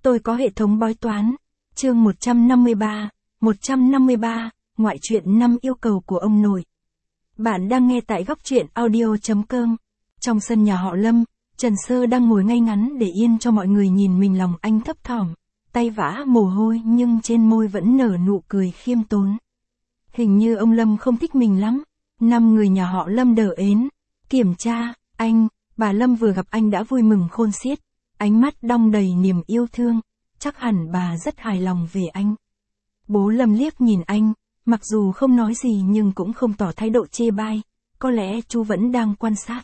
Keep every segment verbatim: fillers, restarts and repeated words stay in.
Tôi có hệ thống bói toán. Chương một trăm năm mươi ba, một trăm năm mươi ba, ngoại truyện năm yêu cầu của ông nội. Bạn đang nghe tại góc truyện audio chấm com. Trong sân nhà họ Lâm, Trần Sơ đang ngồi ngay ngắn để yên cho mọi người nhìn mình, lòng anh thấp thỏm, tay vã mồ hôi nhưng trên môi vẫn nở nụ cười khiêm tốn. Hình như ông Lâm không thích mình lắm. Năm người nhà họ Lâm đờ ến, kiểm tra, anh, bà Lâm vừa gặp anh đã vui mừng khôn xiết, ánh mắt đong đầy niềm yêu thương, chắc hẳn bà rất hài lòng về anh. Bố Lâm liếc nhìn anh, mặc dù không nói gì nhưng cũng không tỏ thái độ chê bai, có lẽ chú vẫn đang quan sát.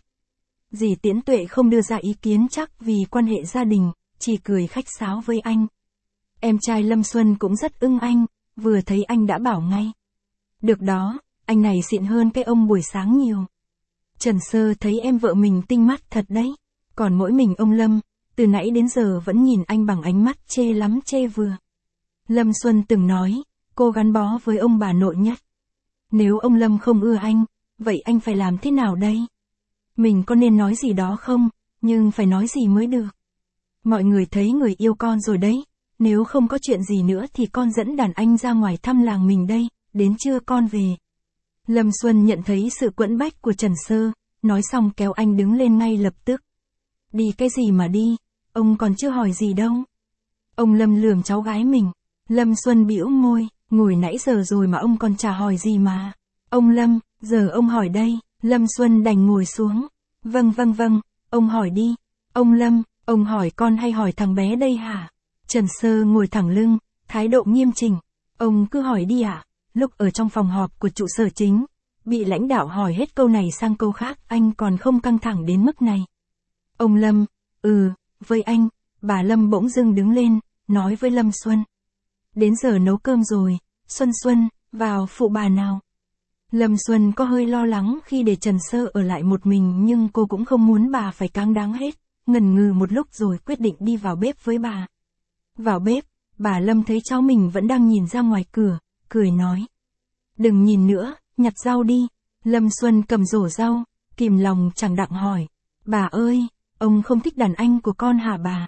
Dì Tiễn Tuệ không đưa ra ý kiến chắc vì quan hệ gia đình, chỉ cười khách sáo với anh. Em trai Lâm Xuân cũng rất ưng anh, vừa thấy anh đã bảo ngay. Được đó, anh này xịn hơn cái ông buổi sáng nhiều. Trần Sơ thấy em vợ mình tinh mắt thật đấy, còn mỗi mình ông Lâm, từ nãy đến giờ vẫn nhìn anh bằng ánh mắt chê lắm chê vừa. Lâm Xuân từng nói, cô gắn bó với ông bà nội nhất. Nếu ông Lâm không ưa anh, vậy anh phải làm thế nào đây? Mình có nên nói gì đó không, nhưng phải nói gì mới được. Mọi người thấy người yêu con rồi đấy, nếu không có chuyện gì nữa thì con dẫn đàn anh ra ngoài thăm làng mình đây, đến trưa con về. Lâm Xuân nhận thấy sự quẫn bách của Trần Sơ, nói xong kéo anh đứng lên ngay lập tức. Đi cái gì mà đi, ông còn chưa hỏi gì đâu. Ông Lâm lườm cháu gái mình. Lâm Xuân bĩu môi, ngồi nãy giờ rồi mà ông còn chả hỏi gì mà. Ông Lâm, giờ ông hỏi đây. Lâm Xuân đành ngồi xuống. Vâng vâng vâng, ông hỏi đi. Ông Lâm, ông hỏi con hay hỏi thằng bé đây hả? Trần Sơ ngồi thẳng lưng, thái độ nghiêm chỉnh. Ông cứ hỏi đi ạ. À? Lúc ở trong phòng họp của trụ sở chính, bị lãnh đạo hỏi hết câu này sang câu khác, anh còn không căng thẳng đến mức này. Ông Lâm, ừ, với anh, bà Lâm bỗng dưng đứng lên, nói với Lâm Xuân. Đến giờ nấu cơm rồi, Xuân Xuân, vào phụ bà nào. Lâm Xuân có hơi lo lắng khi để Trần Sơ ở lại một mình nhưng cô cũng không muốn bà phải cáng đáng hết, ngần ngừ một lúc rồi quyết định đi vào bếp với bà. Vào bếp, bà Lâm thấy cháu mình vẫn đang nhìn ra ngoài cửa, cười nói. Đừng nhìn nữa, nhặt rau đi. Lâm Xuân cầm rổ rau, kìm lòng chẳng đặng hỏi. Bà ơi, ông không thích đàn anh của con hả bà?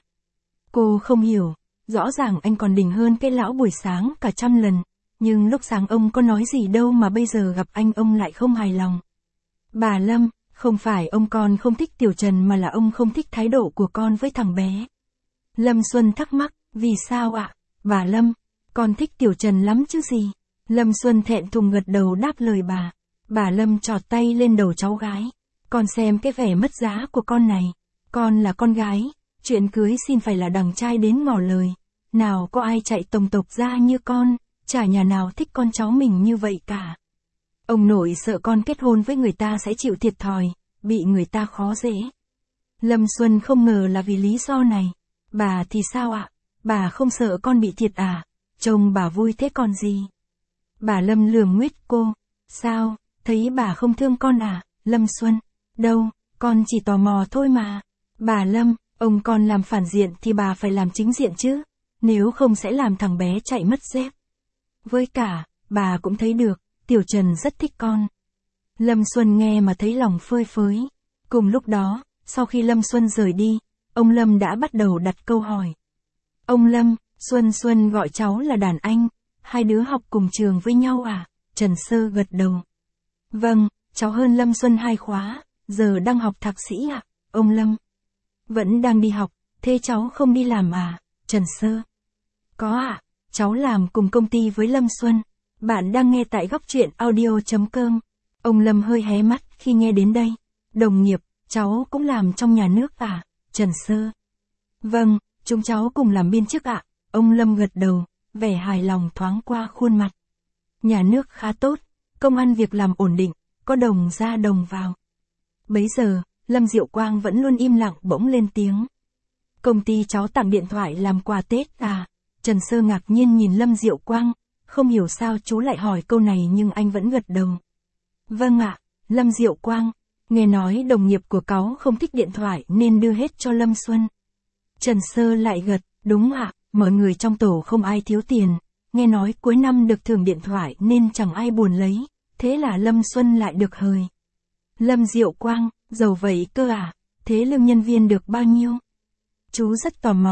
Cô không hiểu, rõ ràng anh còn đỉnh hơn cái lão buổi sáng cả trăm lần, nhưng lúc sáng ông có nói gì đâu mà bây giờ gặp anh ông lại không hài lòng. Bà Lâm, không phải ông con không thích Tiểu Trần mà là ông không thích thái độ của con với thằng bé. Lâm Xuân thắc mắc, vì sao ạ? Bà Lâm, con thích Tiểu Trần lắm chứ gì? Lâm Xuân thẹn thùng gật đầu đáp lời bà. Bà Lâm chọt tay lên đầu cháu gái. Con xem cái vẻ mất giá của con này. Con là con gái, chuyện cưới xin phải là đằng trai đến ngỏ lời. Nào có ai chạy tổng tộc ra như con, chả nhà nào thích con cháu mình như vậy cả. Ông nội sợ con kết hôn với người ta sẽ chịu thiệt thòi, bị người ta khó dễ. Lâm Xuân không ngờ là vì lý do này. Bà thì sao ạ? Bà không sợ con bị thiệt à? Trông bà vui thế còn gì? Bà Lâm lườm nguyết cô. Sao, thấy bà không thương con à? Lâm Xuân, đâu, con chỉ tò mò thôi mà. Bà Lâm, ông con làm phản diện thì bà phải làm chính diện chứ, nếu không sẽ làm thằng bé chạy mất dép. Với cả, bà cũng thấy được, Tiểu Trần rất thích con. Lâm Xuân nghe mà thấy lòng phơi phới. Cùng lúc đó, sau khi Lâm Xuân rời đi, ông Lâm đã bắt đầu đặt câu hỏi. Ông Lâm, Xuân Xuân gọi cháu là đàn anh, hai đứa học cùng trường với nhau à? Trần Sơ gật đầu. Vâng, cháu hơn Lâm Xuân hai khóa, giờ đang học thạc sĩ ạ. À? Ông Lâm. Vẫn đang đi học, thế cháu không đi làm à? Trần Sơ. Có ạ, à, cháu làm cùng công ty với Lâm Xuân. Bạn đang nghe tại góc truyện audio chấm com. Ông Lâm hơi hé mắt khi nghe đến đây. Đồng nghiệp, cháu cũng làm trong nhà nước à? Trần Sơ. Vâng, chúng cháu cùng làm biên chức ạ. À? Ông Lâm gật đầu, vẻ hài lòng thoáng qua khuôn mặt. Nhà nước khá tốt, công ăn việc làm ổn định, có đồng ra đồng vào. Bấy giờ, Lâm Diệu Quang vẫn luôn im lặng bỗng lên tiếng. Công ty cháu tặng điện thoại làm quà Tết à? Trần Sơ ngạc nhiên nhìn Lâm Diệu Quang, không hiểu sao chú lại hỏi câu này nhưng anh vẫn gật đầu. Vâng ạ, Lâm Diệu Quang, nghe nói đồng nghiệp của cáu không thích điện thoại nên đưa hết cho Lâm Xuân. Trần Sơ lại gật, đúng ạ, mọi người trong tổ không ai thiếu tiền, nghe nói cuối năm được thưởng điện thoại nên chẳng ai buồn lấy, thế là Lâm Xuân lại được hời. Lâm Diệu Quang, giàu vậy cơ à, thế lương nhân viên được bao nhiêu? Chú rất tò mò,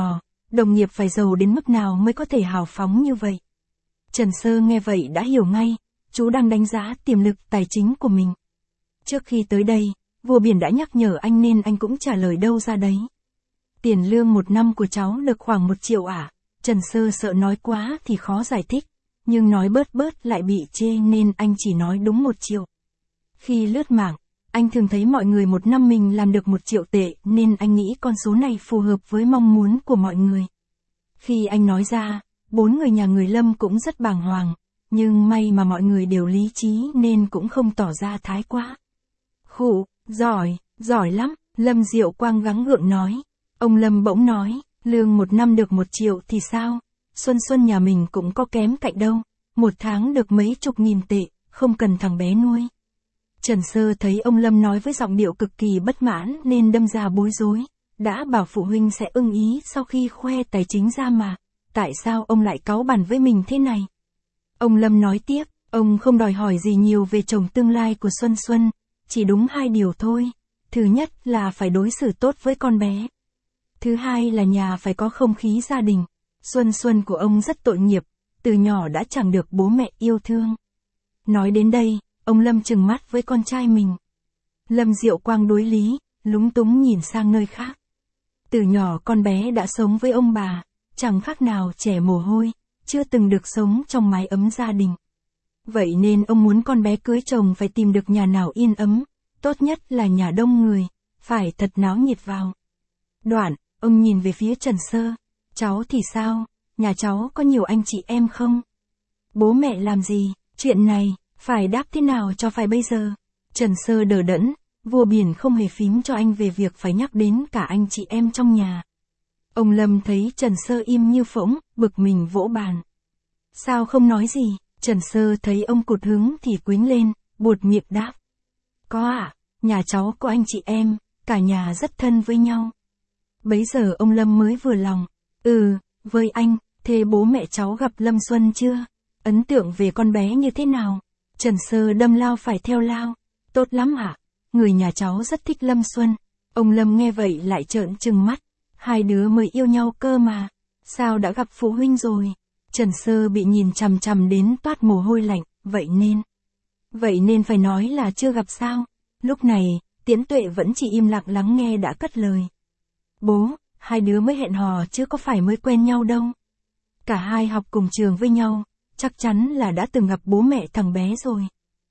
đồng nghiệp phải giàu đến mức nào mới có thể hào phóng như vậy. Trần Sơ nghe vậy đã hiểu ngay, chú đang đánh giá tiềm lực tài chính của mình. Trước khi tới đây, vua biển đã nhắc nhở anh nên anh cũng trả lời đâu ra đấy. Tiền lương một năm của cháu được khoảng một triệu ạ. Trần Sơ sợ nói quá thì khó giải thích, nhưng nói bớt bớt lại bị chê nên anh chỉ nói đúng một triệu. Khi lướt mạng, anh thường thấy mọi người một năm mình làm được một triệu tệ nên anh nghĩ con số này phù hợp với mong muốn của mọi người. Khi anh nói ra, bốn người nhà người Lâm cũng rất bàng hoàng, nhưng may mà mọi người đều lý trí nên cũng không tỏ ra thái quá. Khụ, giỏi, giỏi lắm, Lâm Diệu Quang gắng gượng nói. Ông Lâm bỗng nói, lương một năm được một triệu thì sao? Xuân Xuân nhà mình cũng có kém cạnh đâu, một tháng được mấy chục nghìn tệ, không cần thằng bé nuôi. Trần Sơ thấy ông Lâm nói với giọng điệu cực kỳ bất mãn nên đâm ra bối rối, đã bảo phụ huynh sẽ ưng ý sau khi khoe tài chính ra mà, tại sao ông lại cáu bẳn với mình thế này? Ông Lâm nói tiếp, ông không đòi hỏi gì nhiều về chồng tương lai của Xuân Xuân, chỉ đúng hai điều thôi. Thứ nhất là phải đối xử tốt với con bé. Thứ hai là nhà phải có không khí gia đình. Xuân Xuân của ông rất tội nghiệp, từ nhỏ đã chẳng được bố mẹ yêu thương. Nói đến đây, ông Lâm trừng mắt với con trai mình. Lâm Diệu Quang đối lý, lúng túng nhìn sang nơi khác. Từ nhỏ con bé đã sống với ông bà, chẳng khác nào trẻ mồ hôi, chưa từng được sống trong mái ấm gia đình. Vậy nên ông muốn con bé cưới chồng phải tìm được nhà nào yên ấm, tốt nhất là nhà đông người, phải thật náo nhiệt vào. Đoạn, ông nhìn về phía Trần Sơ, cháu thì sao, nhà cháu có nhiều anh chị em không? Bố mẹ làm gì, chuyện này, phải đáp thế nào cho phải bây giờ? Trần Sơ đờ đẫn, vua biển không hề phím cho anh về việc phải nhắc đến cả anh chị em trong nhà. Ông Lâm thấy Trần Sơ im như phỗng, bực mình vỗ bàn. Sao không nói gì? Trần Sơ thấy ông cụt hứng thì quýnh lên, buột miệng đáp. Có ạ, à, nhà cháu có anh chị em, cả nhà rất thân với nhau. Bấy giờ ông Lâm mới vừa lòng. Ừ, với anh, thế bố mẹ cháu gặp Lâm Xuân chưa? Ấn tượng về con bé như thế nào? Trần Sơ đâm lao phải theo lao. Tốt lắm ạ, à? Người nhà cháu rất thích Lâm Xuân. Ông Lâm nghe vậy lại trợn trừng mắt. Hai đứa mới yêu nhau cơ mà. Sao đã gặp phụ huynh rồi? Trần Sơ bị nhìn chằm chằm đến toát mồ hôi lạnh, vậy nên. Vậy nên phải nói là chưa gặp sao? Lúc này, Tiễn Tuệ vẫn chỉ im lặng lắng nghe đã cất lời. Bố, hai đứa mới hẹn hò chứ có phải mới quen nhau đâu. Cả hai học cùng trường với nhau, chắc chắn là đã từng gặp bố mẹ thằng bé rồi.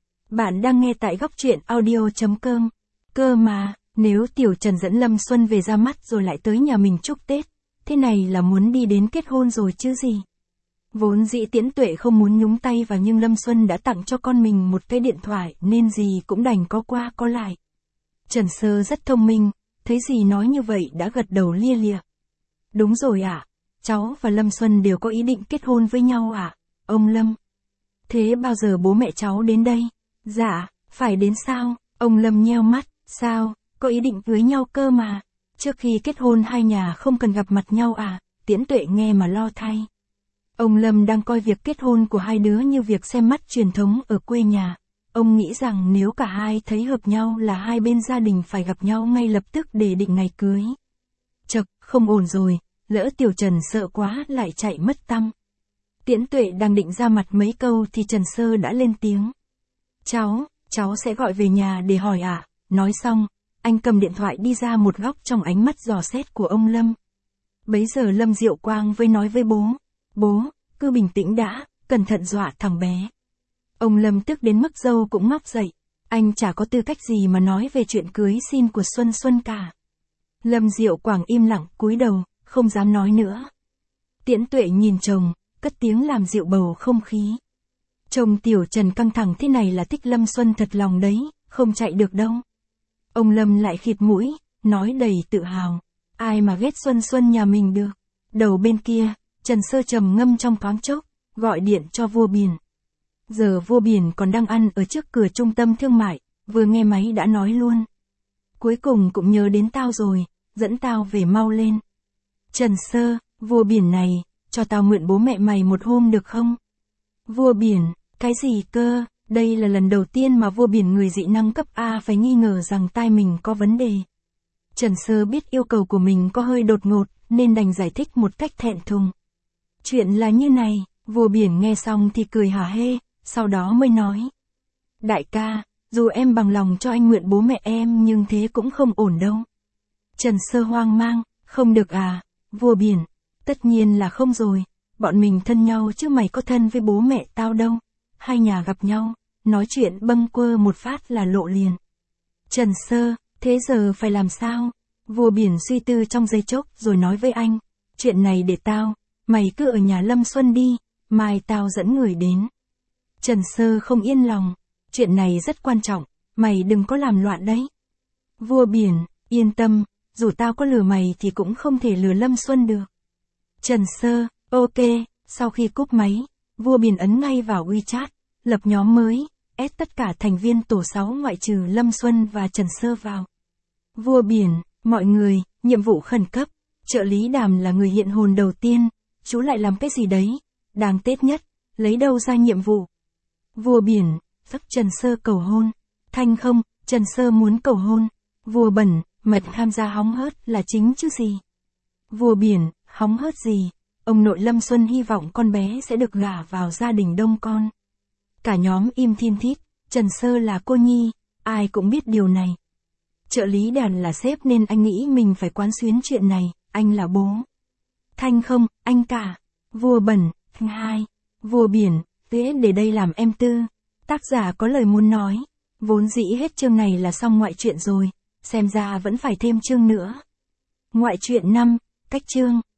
Bạn đang nghe tại góc truyện audio chấm com. Cơ mà, nếu Tiểu Trần dẫn Lâm Xuân về ra mắt rồi lại tới nhà mình chúc Tết, thế này là muốn đi đến kết hôn rồi chứ gì. Vốn dĩ Tiễn Tuệ không muốn nhúng tay vào nhưng Lâm Xuân đã tặng cho con mình một cái điện thoại nên gì cũng đành có qua có lại. Trần Sơ rất thông minh, thấy gì nói như vậy đã gật đầu lia lịa. Đúng rồi ạ, à, cháu và Lâm Xuân đều có ý định kết hôn với nhau ạ, à, ông Lâm. Thế bao giờ bố mẹ cháu đến đây? Dạ, phải đến sao? Ông Lâm nheo mắt, sao, có ý định cưới nhau cơ mà. Trước khi kết hôn hai nhà không cần gặp mặt nhau à? Tiễn Tuệ nghe mà lo thay. Ông Lâm đang coi việc kết hôn của hai đứa như việc xem mắt truyền thống ở quê nhà. Ông nghĩ rằng nếu cả hai thấy hợp nhau là hai bên gia đình phải gặp nhau ngay lập tức để định ngày cưới. Chật, không ổn rồi, lỡ Tiểu Trần sợ quá lại chạy mất tăm. Tiễn Tuệ đang định ra mặt mấy câu thì Trần Sơ đã lên tiếng. Cháu, cháu sẽ gọi về nhà để hỏi ạ. À? Nói xong, anh cầm điện thoại đi ra một góc trong ánh mắt dò xét của ông Lâm. Bấy giờ Lâm Diệu Quang với nói với bố. Bố, cứ bình tĩnh đã, cẩn thận dọa thằng bé. Ông Lâm tức đến mức râu cũng ngóc dậy. Anh chả có tư cách gì mà nói về chuyện cưới xin của Xuân Xuân cả. Lâm Diệu Quang im lặng cúi đầu, không dám nói nữa. Tiễn Tuệ nhìn chồng, cất tiếng làm dịu bầu không khí. Chồng Tiểu Trần căng thẳng thế này là thích Lâm Xuân thật lòng đấy, không chạy được đâu. Ông Lâm lại khịt mũi, nói đầy tự hào. Ai mà ghét Xuân Xuân nhà mình được. Đầu bên kia, Trần Sơ trầm ngâm trong thoáng chốc, gọi điện cho vua biển. Giờ vua biển còn đang ăn ở trước cửa trung tâm thương mại, vừa nghe máy đã nói luôn. Cuối cùng cũng nhớ đến tao rồi, dẫn tao về mau lên. Trần Sơ, vua biển này, cho tao mượn bố mẹ mày một hôm được không? Vua biển, cái gì cơ, đây là lần đầu tiên mà vua biển người dị năng cấp A phải nghi ngờ rằng tai mình có vấn đề. Trần Sơ biết yêu cầu của mình có hơi đột ngột, nên đành giải thích một cách thẹn thùng. Chuyện là như này, vua biển nghe xong thì cười hả hê, sau đó mới nói. Đại ca, dù em bằng lòng cho anh mượn bố mẹ em nhưng thế cũng không ổn đâu. Trần Sơ hoang mang, không được à, vua biển, tất nhiên là không rồi, bọn mình thân nhau chứ mày có thân với bố mẹ tao đâu. Hai nhà gặp nhau, nói chuyện bâng quơ một phát là lộ liền. Trần Sơ, thế giờ phải làm sao? Vua biển suy tư trong giây chốc rồi nói với anh, chuyện này để tao, mày cứ ở nhà Lâm Xuân đi, mai tao dẫn người đến. Trần Sơ không yên lòng, chuyện này rất quan trọng, mày đừng có làm loạn đấy. Vua biển, yên tâm, dù tao có lừa mày thì cũng không thể lừa Lâm Xuân được. Trần Sơ, ok, sau khi cúp máy, vua biển ấn ngay vào WeChat, lập nhóm mới, ép tất cả thành viên tổ sáu ngoại trừ Lâm Xuân và Trần Sơ vào. Vua biển, mọi người, nhiệm vụ khẩn cấp, trợ lý Đàm là người hiện hồn đầu tiên, chú lại làm cái gì đấy, đáng tết nhất, lấy đâu ra nhiệm vụ. Vua biển, giúp Trần Sơ cầu hôn. Thanh không, Trần Sơ muốn cầu hôn. Vua bẩn, mật tham gia hóng hớt là chính chứ gì. Vua biển, hóng hớt gì, ông nội Lâm Xuân hy vọng con bé sẽ được gả vào gia đình đông con. Cả nhóm im thiên thít, Trần Sơ là cô nhi, ai cũng biết điều này. Trợ lý Đàn là sếp nên anh nghĩ mình phải quán xuyến chuyện này, anh là bố. Thanh không, anh cả. Vua bẩn, hai. Vua biển, thế để đây làm em tư. Tác giả có lời muốn nói. Vốn dĩ hết chương này là xong ngoại truyện rồi, xem ra vẫn phải thêm chương nữa. Ngoại truyện năm, cách chương.